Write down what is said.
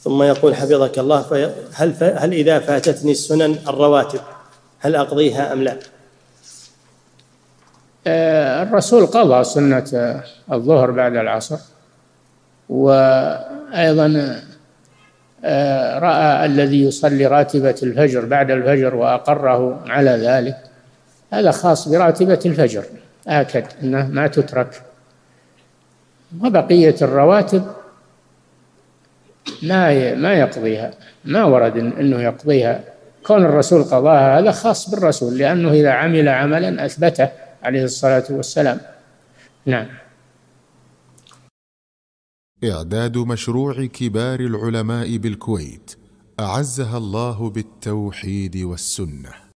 ثم يقول حفظك الله: هل إذا فاتتني السنن الرواتب هل أقضيها أم لا؟ الرسول قضى سنة الظهر بعد العصر، وأيضا رأى الذي يصلي راتبة الفجر بعد الفجر وأقره على ذلك، هذا خاص براتبة الفجر، آكد أنه ما تترك، وبقية الرواتب ما يقضيها، ما ورد أنه يقضيها. كون الرسول قضاها هذا خاص بالرسول، لأنه إذا عمل عملا أثبته عليه الصلاة والسلام. نعم. إعداد مشروع كبار العلماء بالكويت أعزها الله بالتوحيد والسنة.